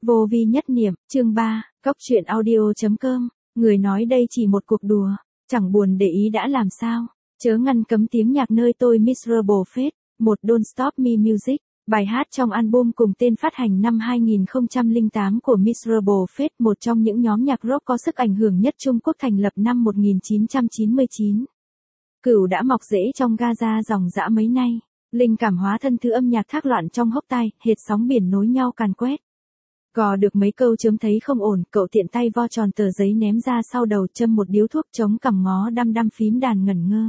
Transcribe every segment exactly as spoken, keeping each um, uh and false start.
Vô vi nhất niệm, chương ba, cốc truyện audio.com, người nói đây chỉ một cuộc đùa, chẳng buồn để ý đã làm sao, chớ ngăn cấm tiếng nhạc nơi tôi Miserable Fate, một Don't Stop Me Music, bài hát trong album cùng tên phát hành năm hai nghìn không trăm lẻ tám của Miserable Fate, một trong những nhóm nhạc rock có sức ảnh hưởng nhất Trung Quốc thành lập năm một nghìn chín trăm chín mươi chín. Cửu đã mọc rễ trong Gaza dòng dã mấy nay, linh cảm hóa thân thứ âm nhạc thác loạn trong hốc tai, hệt sóng biển nối nhau càn quét. Gò được mấy câu chớm thấy không ổn, cậu tiện tay vo tròn tờ giấy ném ra sau đầu, châm một điếu thuốc chống cằm ngó đăm đăm phím đàn ngẩn ngơ.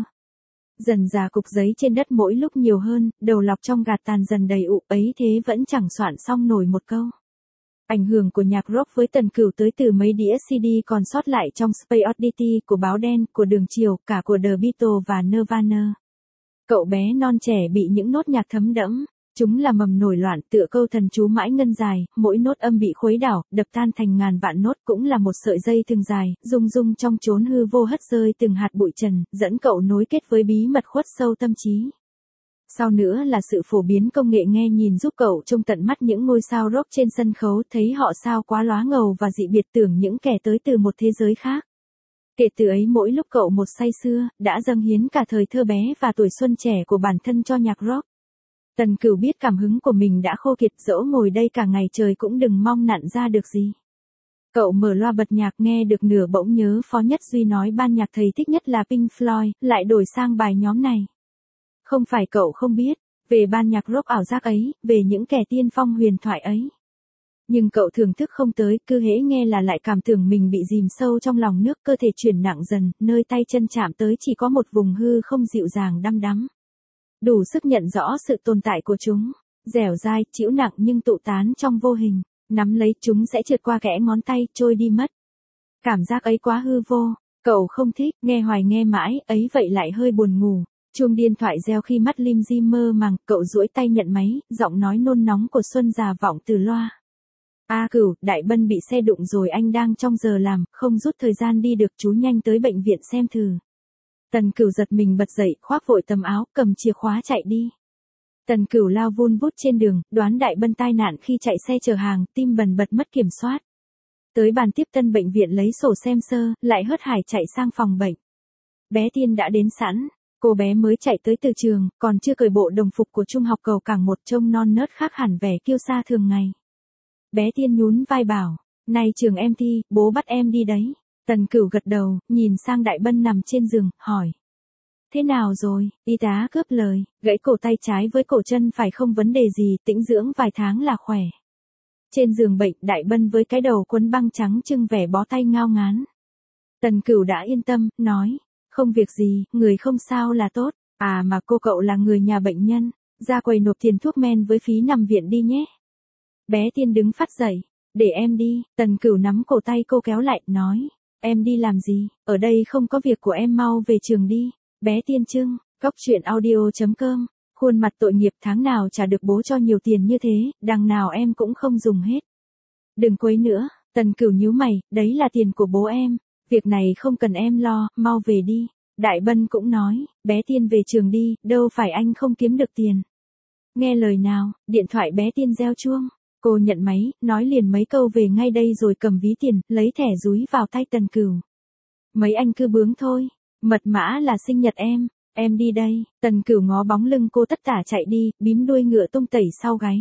Dần dà cục giấy trên đất mỗi lúc nhiều hơn, đầu lọc trong gạt tàn dần đầy ụ, ấy thế vẫn chẳng soạn xong nổi một câu. Ảnh hưởng của nhạc rock với Tần Cửu tới từ mấy đĩa xê đê còn sót lại trong Space Oddity của Báo Đen, của Đường Chiều, cả của The Beatles và Nirvana. Cậu bé non trẻ bị những nốt nhạc thấm đẫm. Chúng là mầm nổi loạn, tựa câu thần chú mãi ngân dài, mỗi nốt âm bị khuấy đảo, đập tan thành ngàn vạn nốt, cũng là một sợi dây thừng dài, rung rung trong chốn hư vô hất rơi từng hạt bụi trần, dẫn cậu nối kết với bí mật khuất sâu tâm trí. Sau nữa là sự phổ biến công nghệ nghe nhìn giúp cậu trông tận mắt những ngôi sao rock trên sân khấu, thấy họ sao quá lóa ngầu và dị biệt, tưởng những kẻ tới từ một thế giới khác. Kể từ ấy mỗi lúc cậu một say sưa, đã dâng hiến cả thời thơ bé và tuổi xuân trẻ của bản thân cho nhạc rock. Tần Cửu biết cảm hứng của mình đã khô kiệt, dẫu ngồi đây cả ngày trời cũng đừng mong nặn ra được gì. Cậu mở loa bật nhạc nghe được nửa bỗng nhớ Phó Nhất Duy nói ban nhạc thầy thích nhất là Pink Floyd, lại đổi sang bài nhóm này. Không phải cậu không biết, về ban nhạc rock ảo giác ấy, về những kẻ tiên phong huyền thoại ấy. Nhưng cậu thưởng thức không tới, cứ hễ nghe là lại cảm tưởng mình bị dìm sâu trong lòng nước, cơ thể chuyển nặng dần, nơi tay chân chạm tới chỉ có một vùng hư không dịu dàng đăm đắm. Đủ sức nhận rõ sự tồn tại của chúng, dẻo dai, chịu nặng nhưng tụ tán trong vô hình, nắm lấy chúng sẽ trượt qua kẽ ngón tay, trôi đi mất. Cảm giác ấy quá hư vô, cậu không thích, nghe hoài nghe mãi, ấy vậy lại hơi buồn ngủ. Chuông điện thoại reo khi mắt lim di mơ màng, cậu duỗi tay nhận máy, giọng nói nôn nóng của Xuân già vọng từ loa. A Cửu, Đại Bân bị xe đụng rồi, anh đang trong giờ làm, không rút thời gian đi được, chú nhanh tới bệnh viện xem thử. Tần Cửu giật mình bật dậy, khoác vội tấm áo, cầm chìa khóa chạy đi. Tần Cửu lao vun vút trên đường, đoán Đại Bân tai nạn khi chạy xe chở hàng, tim bần bật mất kiểm soát. Tới bàn tiếp tân bệnh viện lấy sổ xem sơ, lại hớt hải chạy sang phòng bệnh. Bé Tiên đã đến sẵn, cô bé mới chạy tới từ trường, còn chưa cởi bộ đồng phục của trung học cầu cảng một, trông non nớt khác hẳn vẻ kiêu sa thường ngày. Bé Tiên nhún vai bảo, này trường em thi, bố bắt em đi đấy. Tần Cửu gật đầu, nhìn sang Đại Bân nằm trên giường, hỏi. Thế nào rồi? Y tá cướp lời, gãy cổ tay trái với cổ chân phải không vấn đề gì, tĩnh dưỡng vài tháng là khỏe. Trên giường bệnh, Đại Bân với cái đầu quấn băng trắng trưng vẻ bó tay ngao ngán. Tần Cửu đã yên tâm, nói, không việc gì, người không sao là tốt. À mà cô cậu là người nhà bệnh nhân, ra quầy nộp tiền thuốc men với phí nằm viện đi nhé. Bé Tiên đứng phắt dậy, để em đi. Tần Cửu nắm cổ tay cô kéo lại, nói. Em đi làm gì, ở đây không có việc của em, mau về trường đi. Bé Tiên trưng, cốc truyện audio.com, khuôn mặt tội nghiệp, tháng nào trả được bố cho nhiều tiền như thế, đằng nào em cũng không dùng hết. Đừng quấy nữa, Tần Cửu nhíu mày, đấy là tiền của bố em, việc này không cần em lo, mau về đi. Đại Bân cũng nói, bé Tiên về trường đi, đâu phải anh không kiếm được tiền. Nghe lời nào, điện thoại bé Tiên reo chuông. Cô nhận máy, nói liền mấy câu về ngay đây rồi cầm ví tiền, lấy thẻ dúi vào tay Tần Cửu. Mấy anh cứ bướng thôi, mật mã là sinh nhật em, em đi đây. Tần Cửu ngó bóng lưng cô tất tả chạy đi, bím đuôi ngựa tung tẩy sau gáy.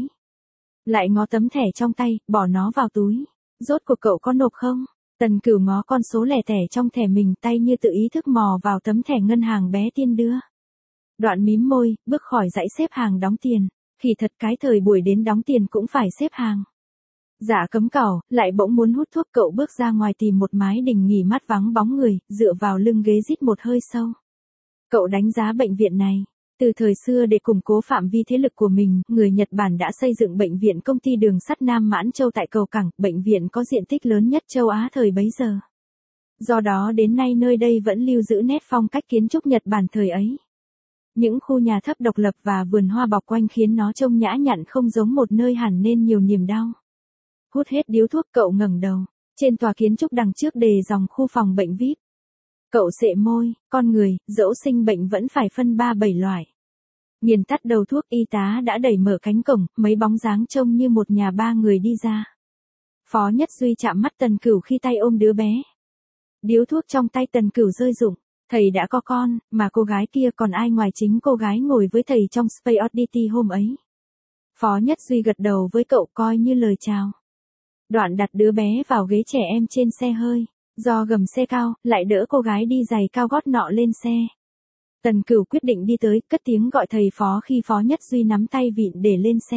Lại ngó tấm thẻ trong tay, bỏ nó vào túi. Rốt cuộc cậu có nộp không? Tần Cửu ngó con số lẻ tẻ trong thẻ mình, tay như tự ý thức mò vào tấm thẻ ngân hàng bé Tiên đưa. Đoạn mím môi, bước khỏi dãy xếp hàng đóng tiền. Khi thật cái thời buổi đến đóng tiền cũng phải xếp hàng. Dạ cấm cẩu, lại bỗng muốn hút thuốc, cậu bước ra ngoài tìm một mái đình nghỉ mát vắng bóng người, dựa vào lưng ghế rít một hơi sâu. Cậu đánh giá bệnh viện này. Từ thời xưa để củng cố phạm vi thế lực của mình, người Nhật Bản đã xây dựng bệnh viện công ty đường sắt Nam Mãn Châu tại cầu cảng, bệnh viện có diện tích lớn nhất châu Á thời bấy giờ. Do đó đến nay nơi đây vẫn lưu giữ nét phong cách kiến trúc Nhật Bản thời ấy. Những khu nhà thấp độc lập và vườn hoa bọc quanh khiến nó trông nhã nhặn, không giống một nơi hẳn nên nhiều niềm đau. Hút hết điếu thuốc, cậu ngẩng đầu, trên tòa kiến trúc đằng trước đề dòng khu phòng bệnh vi ai pi. Cậu sệ môi, con người, dẫu sinh bệnh vẫn phải phân ba bảy loại. Nghiền tắt đầu thuốc, y tá đã đẩy mở cánh cổng, mấy bóng dáng trông như một nhà ba người đi ra. Phó Nhất Duy chạm mắt Tần Cửu khi tay ôm đứa bé. Điếu thuốc trong tay Tần Cửu rơi rụng. Thầy đã có con, mà cô gái kia còn ai ngoài chính cô gái ngồi với thầy trong Space Oddity hôm ấy. Phó Nhất Duy gật đầu với cậu coi như lời chào. Đoạn đặt đứa bé vào ghế trẻ em trên xe hơi. Do gầm xe cao, lại đỡ cô gái đi giày cao gót nọ lên xe. Tần Cửu quyết định đi tới, cất tiếng gọi thầy Phó khi Phó Nhất Duy nắm tay vịn để lên xe.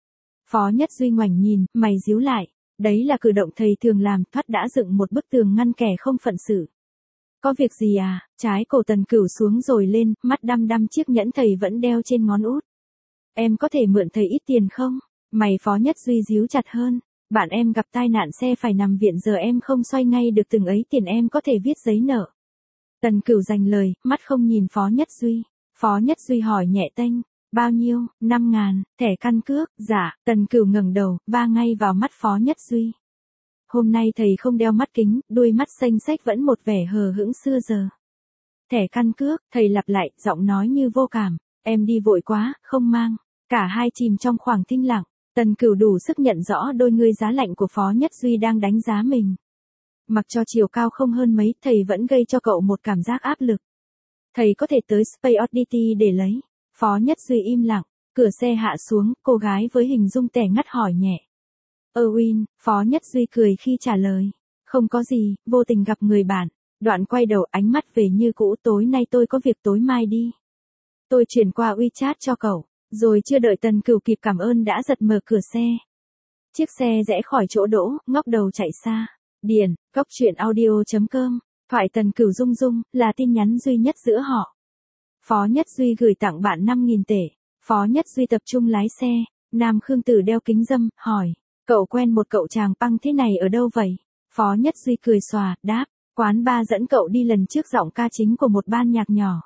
Phó Nhất Duy ngoảnh nhìn, mày díu lại. Đấy là cử động thầy thường làm, thoát đã dựng một bức tường ngăn kẻ không phận sự. Có việc gì à? Trái cổ Tần Cửu xuống rồi lên, mắt đăm đăm chiếc nhẫn thầy vẫn đeo trên ngón út. Em có thể mượn thầy ít tiền không? Mày Phó Nhất Duy díu chặt hơn. Bạn em gặp tai nạn xe phải nằm viện, giờ em không xoay ngay được từng ấy tiền, em có thể viết giấy nợ. Tần Cửu dành lời, mắt không nhìn Phó Nhất Duy. Phó Nhất Duy hỏi nhẹ tênh. Bao nhiêu? Năm ngàn, thẻ căn cước, dạ. Tần Cửu ngẩng đầu, va ngay vào mắt Phó Nhất Duy. Hôm nay thầy không đeo mắt kính, đuôi mắt xanh xách vẫn một vẻ hờ hững xưa giờ. Thẻ căn cước, thầy lặp lại, giọng nói như vô cảm. Em đi vội quá, không mang. Cả hai chìm trong khoảng thinh lặng. Tần Cửu đủ sức nhận rõ đôi ngươi giá lạnh của Phó Nhất Duy đang đánh giá mình. Mặc cho chiều cao không hơn mấy, thầy vẫn gây cho cậu một cảm giác áp lực. Thầy có thể tới Space Oddity để lấy. Phó Nhất Duy im lặng, cửa xe hạ xuống, cô gái với hình dung tẻ ngắt hỏi nhẹ. Erwin, Phó Nhất Duy cười khi trả lời. Không có gì, vô tình gặp người bạn. Đoạn quay đầu, ánh mắt về như cũ, tối nay tôi có việc, tối mai đi. Tôi chuyển qua WeChat cho cậu. Rồi chưa đợi Tần Cửu kịp cảm ơn đã giật mở cửa xe. Chiếc xe rẽ khỏi chỗ đỗ, ngóc đầu chạy xa. Điền, góc truyện audio chấm com. Thoại Tần Cửu rung rung, là tin nhắn duy nhất giữa họ. Phó Nhất Duy gửi tặng bạn năm nghìn tệ. Phó Nhất Duy tập trung lái xe. Nam Khương Tử đeo kính râm, hỏi. Cậu quen một cậu chàng păng thế này ở đâu vậy? Phó Nhất Duy cười xòa, đáp. Quán ba dẫn cậu đi lần trước, giọng ca chính của một ban nhạc nhỏ.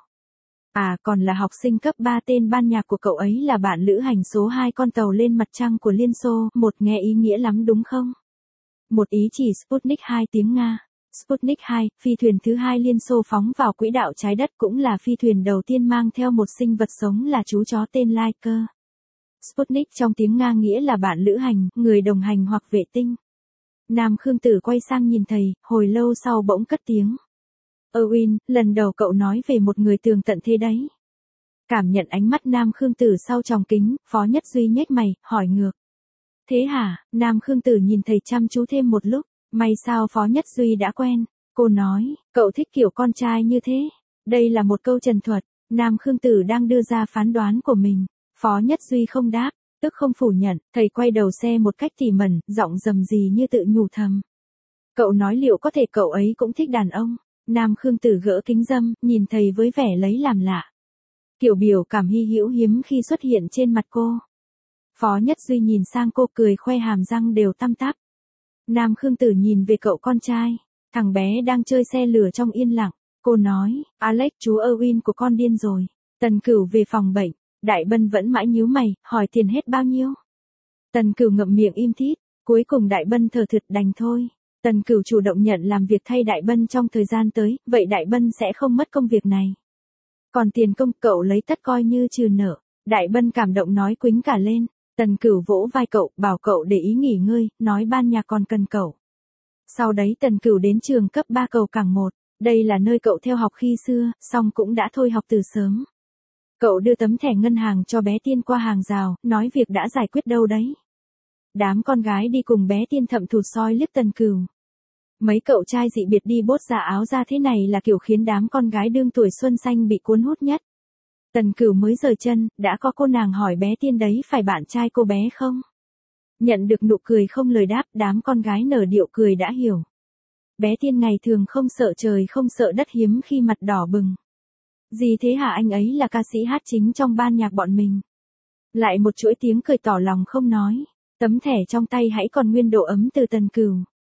À, còn là học sinh cấp ba, tên ban nhạc của cậu ấy là bạn lữ hành số hai con tàu lên mặt trăng của Liên Xô. Một nghe ý nghĩa lắm đúng không? Một ý chỉ Sputnik hai tiếng Nga. Sputnik hai, phi thuyền thứ hai Liên Xô phóng vào quỹ đạo trái đất, cũng là phi thuyền đầu tiên mang theo một sinh vật sống là chú chó tên Laika. Sputnik trong tiếng Nga nghĩa là bạn lữ hành, người đồng hành hoặc vệ tinh. Nam Khương Tử quay sang nhìn thầy, hồi lâu sau bỗng cất tiếng. Erwin, lần đầu cậu nói về một người tường tận thế đấy. Cảm nhận ánh mắt Nam Khương Tử sau tròng kính, Phó Nhất Duy nhếch mày, hỏi ngược. Thế hả? Nam Khương Tử nhìn thầy chăm chú thêm một lúc. May sao Phó Nhất Duy đã quen. Cô nói, cậu thích kiểu con trai như thế. Đây là một câu trần thuật. Nam Khương Tử đang đưa ra phán đoán của mình. Phó Nhất Duy không đáp, tức không phủ nhận. Thầy quay đầu xe một cách tỉ mẩn, giọng rầm rì như tự nhủ thầm. Cậu nói liệu có thể cậu ấy cũng thích đàn ông. Nam Khương Tử gỡ kính râm, nhìn thầy với vẻ lấy làm lạ. Kiểu biểu cảm hy hữu hiếm khi xuất hiện trên mặt cô. Phó Nhất Duy nhìn sang cô, cười khoe hàm răng đều tăm tắp. Nam Khương Tử nhìn về cậu con trai. Thằng bé đang chơi xe lửa trong yên lặng. Cô nói, Alex, chú Erwin của con điên rồi. Tần Cửu về phòng bệnh. Đại Bân vẫn mãi nhíu mày, hỏi tiền hết bao nhiêu. Tần Cửu ngậm miệng im thít. Cuối cùng Đại Bân thờ thượt đành thôi. Tần Cửu chủ động nhận làm việc thay Đại Bân trong thời gian tới, vậy Đại Bân sẽ không mất công việc này. Còn tiền công cậu lấy tất coi như trừ nợ. Đại Bân cảm động nói quýnh cả lên. Tần Cửu vỗ vai cậu, bảo cậu để ý nghỉ ngơi, nói ban nhạc còn cần cậu. Sau đấy Tần Cửu đến trường cấp ba cầu Cảng một. Đây là nơi cậu theo học khi xưa, song cũng đã thôi học từ sớm. Cậu đưa tấm thẻ ngân hàng cho bé Tiên qua hàng rào, nói việc đã giải quyết đâu đấy. Đám con gái đi cùng bé Tiên thậm thụt soi liếc Tần Cửu. Mấy cậu trai dị biệt đi bốt ra áo ra thế này là kiểu khiến đám con gái đương tuổi xuân xanh bị cuốn hút nhất. Tần Cửu mới rời chân, đã có cô nàng hỏi bé Tiên đấy phải bạn trai cô bé không? Nhận được nụ cười không lời đáp, đám con gái nở điệu cười đã hiểu. Bé Tiên ngày thường không sợ trời không sợ đất, hiếm khi mặt đỏ bừng. Gì thế hả, anh ấy là ca sĩ hát chính trong ban nhạc bọn mình. Lại một chuỗi tiếng cười tỏ lòng không nói. Tấm thẻ trong tay hãy còn nguyên độ ấm từ Tần Cửu.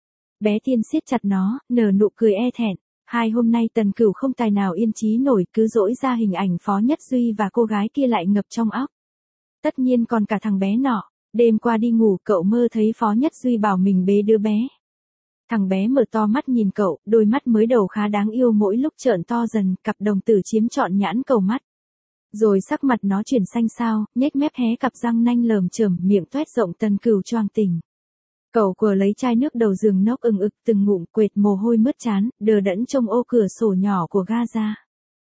Bé Tiên siết chặt nó, nở nụ cười e thẹn. Hai hôm nay Tần Cửu không tài nào yên trí nổi, cứ dỗi ra hình ảnh Phó Nhất Duy và cô gái kia lại ngập trong óc. Tất nhiên còn cả thằng bé nọ. Đêm qua đi ngủ cậu mơ thấy Phó Nhất Duy bảo mình bế đứa bé. Thằng bé mở to mắt nhìn cậu, đôi mắt mới đầu khá đáng yêu mỗi lúc trợn to dần, cặp đồng tử chiếm trọn nhãn cầu mắt. Rồi sắc mặt nó chuyển xanh xao, nhếch mép hé cặp răng nanh lởm chởm, miệng toét rộng. Tần Cửu choàng tỉnh. Cậu quờ lấy chai nước đầu giường nốc ừng ực từng ngụm quệt mồ hôi mướt trán, đờ đẫn trông ô cửa sổ nhỏ của ga ra.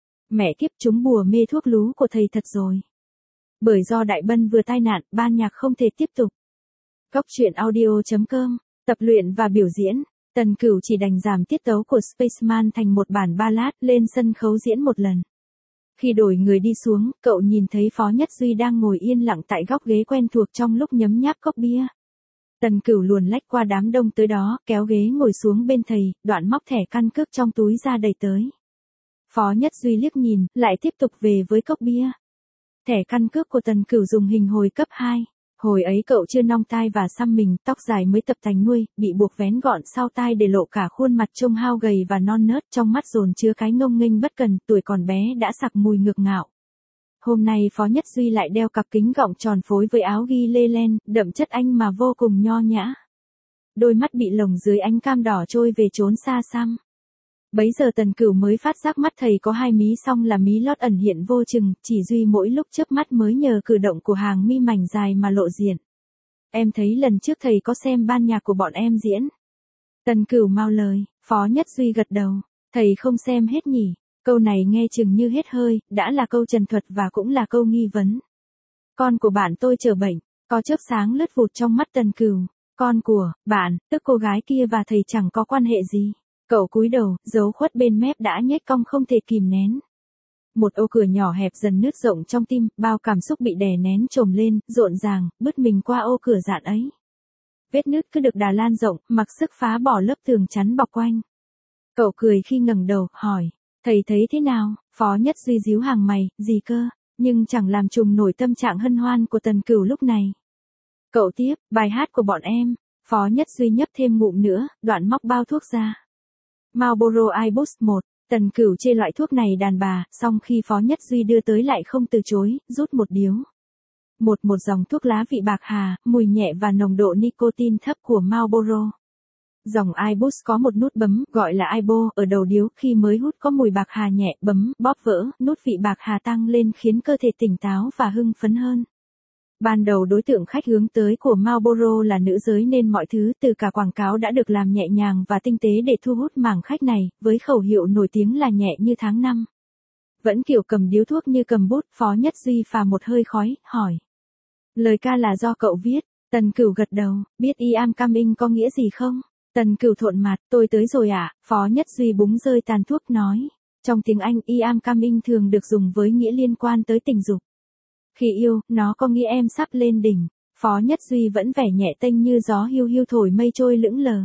Mẹ kiếp, chúng bùa mê thuốc lú của thầy thật rồi. Bởi do Đại Bân vừa tai nạn, ban nhạc không thể tiếp tục. Góc truyện audio chấm com, tập luyện và biểu diễn, Tần Cửu chỉ đành giảm tiết tấu của Spaceman thành một bản ballad lên sân khấu diễn một lần. Khi đổi người đi xuống, cậu nhìn thấy Phó Nhất Duy đang ngồi yên lặng tại góc ghế quen thuộc trong lúc nhấm nháp cốc bia. Tần Cửu luồn lách qua đám đông tới đó, kéo ghế ngồi xuống bên thầy, đoạn móc thẻ căn cước trong túi ra đầy tới. Phó Nhất Duy liếc nhìn, lại tiếp tục về với cốc bia. Thẻ căn cước của Tần Cửu dùng hình hồi cấp hai. Hồi ấy cậu chưa nong tai và xăm mình, tóc dài mới tập tành nuôi, bị buộc vén gọn sau tai để lộ cả khuôn mặt trông hao gầy và non nớt, trong mắt dồn chứa cái ngông nghênh bất cần, tuổi còn bé đã sặc mùi ngược ngạo. Hôm nay Phó Nhất Duy lại đeo cặp kính gọng tròn phối với áo ghi lê len, đậm chất anh mà vô cùng nho nhã. Đôi mắt bị lồng dưới ánh cam đỏ trôi về trốn xa xăm. Bấy giờ Tần Cửu mới phát giác mắt thầy có hai mí song là mí lót ẩn hiện vô chừng, chỉ duy mỗi lúc chớp mắt mới nhờ cử động của hàng mi mảnh dài mà lộ diện. Em thấy lần trước thầy có xem ban nhạc của bọn em diễn. Tần Cửu mau lời, Phó Nhất Duy gật đầu, thầy không xem hết nhỉ. Câu này nghe chừng như hết hơi, đã là câu trần thuật và cũng là câu nghi vấn. Con của bạn tôi chờ bệnh, có chớp sáng lướt vụt trong mắt Tần Cửu. Con của bạn, tức cô gái kia và thầy chẳng có quan hệ gì. Cậu cúi đầu, dấu khuất bên mép đã nhếch cong không thể kìm nén. Một ô cửa nhỏ hẹp dần nứt rộng trong tim, bao cảm xúc bị đè nén trồm lên, rộn ràng, bứt mình qua ô cửa dạn ấy. Vết nứt cứ được đà lan rộng, mặc sức phá bỏ lớp tường chắn bọc quanh. Cậu cười khi ngẩng đầu, hỏi, thầy thấy thế nào? Phó Nhất Duy díu hàng mày, gì cơ, nhưng chẳng làm trùng nổi tâm trạng hân hoan của Tần Cửu lúc này. Cậu tiếp, bài hát của bọn em. Phó Nhất Duy nhấp thêm ngụm nữa, đoạn móc bao thuốc ra. Marlboro iBus một, Tần Cửu chê loại thuốc này đàn bà, song khi Phó Nhất Duy đưa tới lại không từ chối, rút một điếu. Một một dòng thuốc lá vị bạc hà, mùi nhẹ và nồng độ nicotine thấp của Marlboro. Dòng iBus có một nút bấm, gọi là iBo, ở đầu điếu, khi mới hút có mùi bạc hà nhẹ, bấm, bóp vỡ, nút vị bạc hà tăng lên khiến cơ thể tỉnh táo và hưng phấn hơn. Ban đầu đối tượng khách hướng tới của Marlboro là nữ giới nên mọi thứ từ cả quảng cáo đã được làm nhẹ nhàng và tinh tế để thu hút mảng khách này, với khẩu hiệu nổi tiếng là nhẹ như tháng năm. Vẫn kiểu cầm điếu thuốc như cầm bút, Phó Nhất Duy phà một hơi khói, hỏi. Lời ca là do cậu viết. Tần Cửu gật đầu, biết I am coming có nghĩa gì không? Tần Cửu thuận mặt, tôi tới rồi ạ. À? Phó Nhất Duy búng rơi tàn thuốc nói. Trong tiếng Anh, I am coming thường được dùng với nghĩa liên quan tới tình dục. Khi yêu, nó có nghĩa em sắp lên đỉnh. Phó Nhất Duy vẫn vẻ nhẹ tênh như gió hiu hiu thổi mây trôi lững lờ.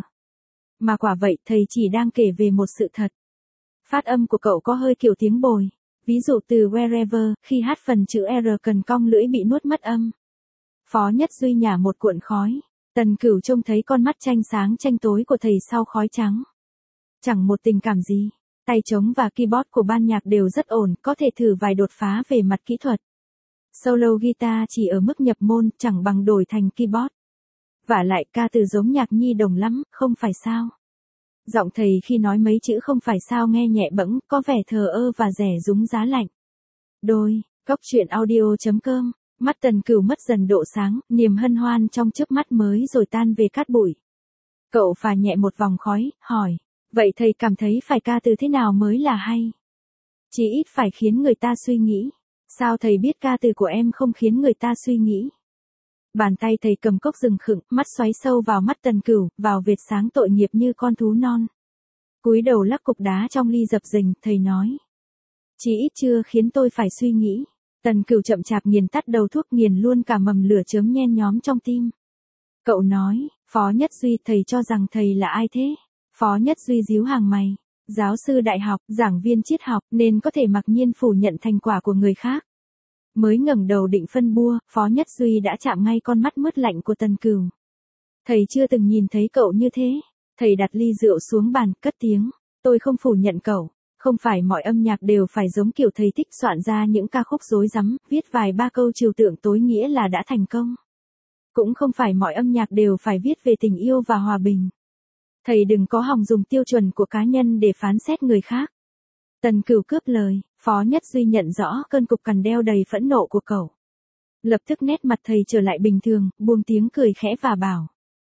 Mà quả vậy, thầy chỉ đang kể về một sự thật. Phát âm của cậu có hơi kiểu tiếng bồi. Ví dụ từ wherever, khi hát phần chữ R cần cong lưỡi bị nuốt mất âm. Phó Nhất Duy nhả một cuộn khói. Tần Cửu trông thấy con mắt tranh sáng tranh tối của thầy sau khói trắng. Chẳng một tình cảm gì. Tay trống và keyboard của ban nhạc đều rất ổn, có thể thử vài đột phá về mặt kỹ thuật. Solo guitar chỉ ở mức nhập môn, chẳng bằng đổi thành keyboard. Vả lại ca từ giống nhạc nhi đồng lắm, không phải sao? Giọng thầy khi nói mấy chữ không phải sao nghe nhẹ bẫng, có vẻ thờ ơ và rẻ rúng giá lạnh. Đôi, góc truyện audio chấm com, mắt Tần Cửu mất dần độ sáng, niềm hân hoan trong chớp mắt mới rồi tan về cát bụi. Cậu phà nhẹ một vòng khói, hỏi, vậy thầy cảm thấy phải ca từ thế nào mới là hay? Chỉ ít phải khiến người ta suy nghĩ. Sao thầy biết ca từ của em không khiến người ta suy nghĩ? Bàn tay thầy cầm cốc rừng khựng, mắt xoáy sâu vào mắt Tần Cửu, vào vệt sáng tội nghiệp như con thú non. Cúi đầu lắc cục đá trong ly dập dềnh, thầy nói. Chỉ ít chưa khiến tôi phải suy nghĩ. Tần Cửu chậm chạp nghiền tắt đầu thuốc, nghiền luôn cả mầm lửa chớm nhen nhóm trong tim. Cậu nói, Phó Nhất Duy, thầy cho rằng thầy là ai thế? Phó Nhất Duy díu hàng mày. Giáo sư đại học, giảng viên triết học, nên có thể mặc nhiên phủ nhận thành quả của người khác. Mới ngẩng đầu định phân bua, Phó Nhất Duy đã chạm ngay con mắt mướt lạnh của Tần Cửu. Thầy chưa từng nhìn thấy cậu như thế. Thầy đặt ly rượu xuống bàn, cất tiếng. Tôi không phủ nhận cậu. Không phải mọi âm nhạc đều phải giống kiểu thầy thích soạn ra những ca khúc rối rắm, viết vài ba câu trừu tượng tối nghĩa là đã thành công. Cũng không phải mọi âm nhạc đều phải viết về tình yêu và hòa bình. Thầy đừng có hòng dùng tiêu chuẩn của cá nhân để phán xét người khác. Tần Cửu cướp lời, Phó Nhất Duy nhận rõ cơn cục cằn đeo đầy phẫn nộ của cậu. Lập tức nét mặt thầy trở lại bình thường, buông tiếng cười khẽ và bảo.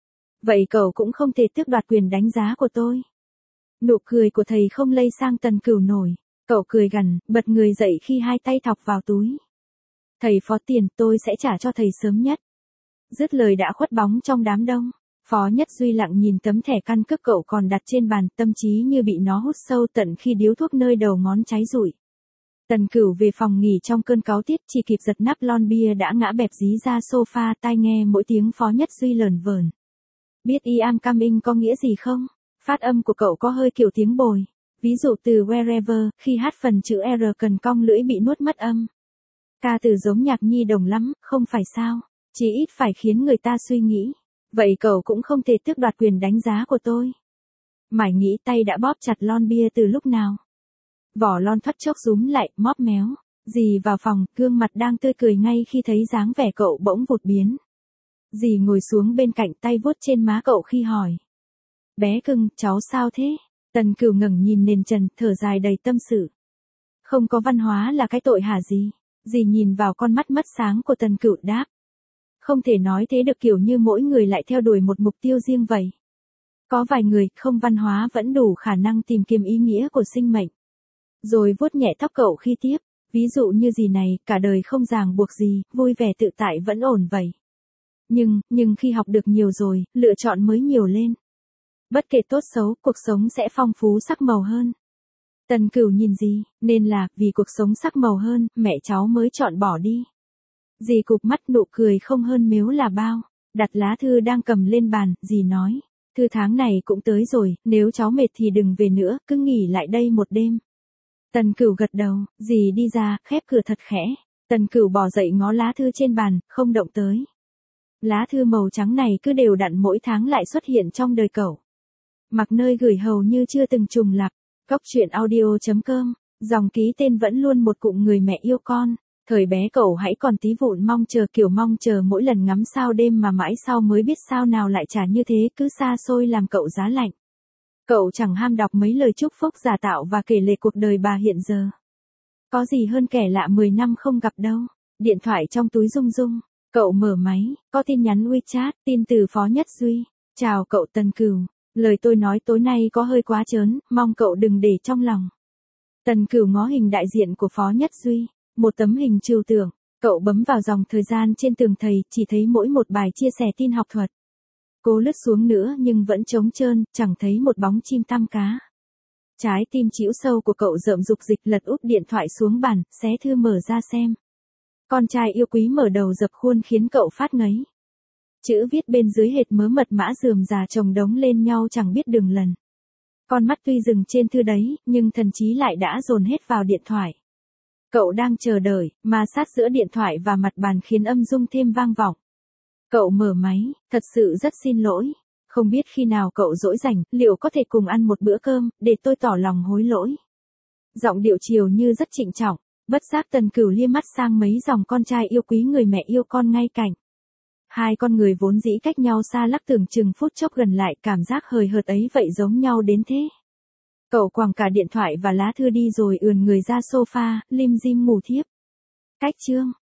Vậy cậu cũng không thể tước đoạt quyền đánh giá của tôi. Nụ cười của thầy không lây sang Tần Cửu nổi. Cậu cười gằn, bật người dậy khi hai tay thọc vào túi. Thầy Phó tiền tôi sẽ trả cho thầy sớm nhất. Dứt lời đã khuất bóng trong đám đông. Phó Nhất Duy lặng nhìn tấm thẻ căn cước cậu còn đặt trên bàn, tâm trí như bị nó hút sâu tận khi điếu thuốc nơi đầu ngón cháy rụi. Tần Cửu về phòng nghỉ trong cơn cáu tiết, chỉ kịp giật nắp lon bia đã ngã bẹp dí ra sofa, tai nghe mỗi tiếng Phó Nhất Duy lởn vởn. Biết I am coming có nghĩa gì không? Phát âm của cậu có hơi kiểu tiếng bồi. Ví dụ từ wherever, khi hát phần chữ R cần cong lưỡi bị nuốt mất âm. Ca từ giống nhạc nhi đồng lắm, không phải sao? Chỉ ít phải khiến người ta suy nghĩ. Vậy cậu cũng không thể tước đoạt quyền đánh giá của tôi. Mải nghĩ tay đã bóp chặt lon bia từ lúc nào. Vỏ lon thoắt chốc rúm lại, móp méo. Dì vào phòng, gương mặt đang tươi cười ngay khi thấy dáng vẻ cậu bỗng vụt biến. Dì ngồi xuống bên cạnh, tay vuốt trên má cậu khi hỏi. Bé cưng, cháu sao thế? Tần Cửu ngẩng nhìn nền trần, thở dài đầy tâm sự. Không có văn hóa là cái tội hả gì? Dì nhìn vào con mắt mất sáng của Tần Cửu đáp. Không thể nói thế được, kiểu như mỗi người lại theo đuổi một mục tiêu riêng vậy. Có vài người không văn hóa vẫn đủ khả năng tìm kiếm ý nghĩa của sinh mệnh. Rồi vuốt nhẹ tóc cậu khi tiếp. Ví dụ như dì này, cả đời không ràng buộc gì, vui vẻ tự tại vẫn ổn vậy. Nhưng, nhưng khi học được nhiều rồi, lựa chọn mới nhiều lên. Bất kể tốt xấu, cuộc sống sẽ phong phú sắc màu hơn. Tần Cửu nhìn dì, nên là, vì cuộc sống sắc màu hơn, mẹ cháu mới chọn bỏ đi. Dì cụp mắt, nụ cười không hơn mếu là bao. Đặt lá thư đang cầm lên bàn, dì nói. Thư tháng này cũng tới rồi, nếu cháu mệt thì đừng về nữa, cứ nghỉ lại đây một đêm. Tần Cửu gật đầu, dì đi ra, khép cửa thật khẽ. Tần Cửu bò dậy ngó lá thư trên bàn, không động tới. Lá thư màu trắng này cứ đều đặn mỗi tháng lại xuất hiện trong đời cậu. Mặc nơi gửi hầu như chưa từng trùng lặp. Góc truyện audio chấm com, dòng ký tên vẫn luôn một cụm người mẹ yêu con. Thời bé cậu hãy còn tí vụn mong chờ, kiểu mong chờ mỗi lần ngắm sao đêm mà mãi sau mới biết sao nào lại trả như thế, cứ xa xôi làm cậu giá lạnh. Cậu chẳng ham đọc mấy lời chúc phúc giả tạo và kể lể cuộc đời bà hiện giờ. Có gì hơn kẻ lạ mười năm không gặp đâu. Điện thoại trong túi rung rung. Cậu mở máy, có tin nhắn WeChat, tin từ Phó Nhất Duy. Chào cậu Tần Cửu. Lời tôi nói tối nay có hơi quá trớn, mong cậu đừng để trong lòng. Tần Cửu ngó hình đại diện của Phó Nhất Duy. Một tấm hình trừu tượng. Cậu bấm vào dòng thời gian trên tường thầy, chỉ thấy mỗi một bài chia sẻ tin học thuật. Cố lướt xuống nữa nhưng vẫn trống trơn, chẳng thấy một bóng chim tăm cá. Trái tim chĩu sâu của cậu rợm dục dịch, lật úp điện thoại xuống bàn, xé thư mở ra xem. Con trai yêu quý mở đầu dập khuôn khiến cậu phát ngấy. Chữ viết bên dưới hệt mớ mật mã rườm rà chồng đống lên nhau chẳng biết đường lần. Con mắt tuy dừng trên thư đấy, nhưng thần trí lại đã dồn hết vào điện thoại. Cậu đang chờ đợi, mà sát giữa điện thoại và mặt bàn khiến âm rung thêm vang vọng. Cậu mở máy, thật sự rất xin lỗi. Không biết khi nào cậu rỗi rảnh, liệu có thể cùng ăn một bữa cơm, để tôi tỏ lòng hối lỗi. Giọng điệu chiều như rất trịnh trọng, bất giác Tần Cửu liếc mắt sang mấy dòng con trai yêu quý người mẹ yêu con ngay cạnh. Hai con người vốn dĩ cách nhau xa lắc tưởng chừng phút chốc gần lại, cảm giác hời hợt ấy vậy giống nhau đến thế. Cậu quàng cả điện thoại và lá thư đi rồi ườn người ra sofa, lim dim ngủ thiếp. Cách chương